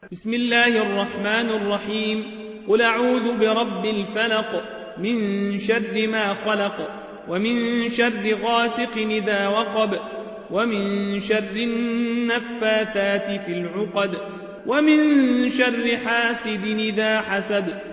بسم الله الرحمن الرحيم. قل أعوذ برب الفلق من شر ما خلق ومن شر غاسق إذا وقب ومن شر النفاثات في العقد ومن شر حاسد إذا حسد